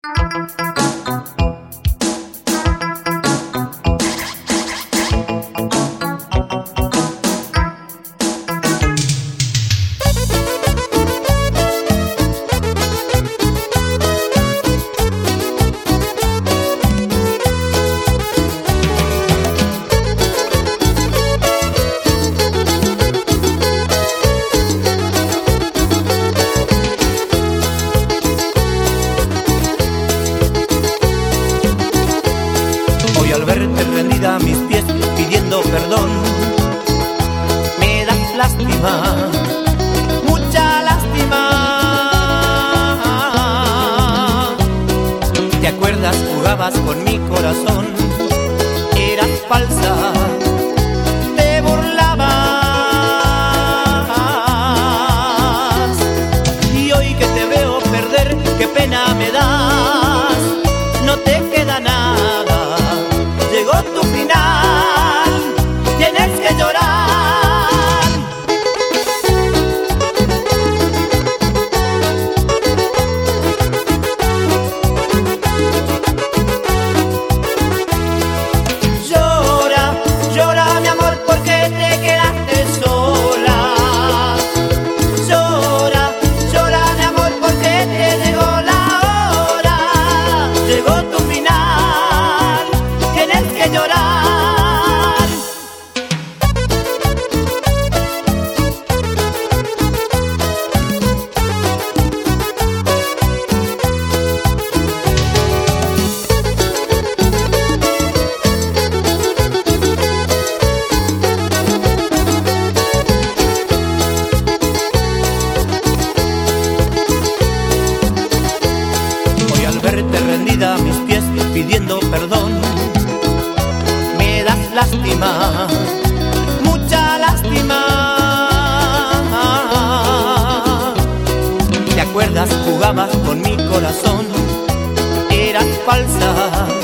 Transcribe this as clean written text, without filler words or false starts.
Hoy al verte rendida a mis pies pidiendo perdón, me das lástima, mucha lástima. ¿Te acuerdas? Jugabas con mi corazón, eras falsa, te burlabas. Y hoy que te veo perder, qué pena me das, no te queda nada. Llegó tu final, tienes que llorar. Llora, llora mi amor porque te quedaste sola. Llora, llora mi amor porque te llegó la hora. Llegó tu final, tienes que llorar. Hoy al verte rendida a mis pies pidiendo perdón, me das lástima, mucha lástima. ¿Te acuerdas? Jugabas con mi corazón, eras falsa,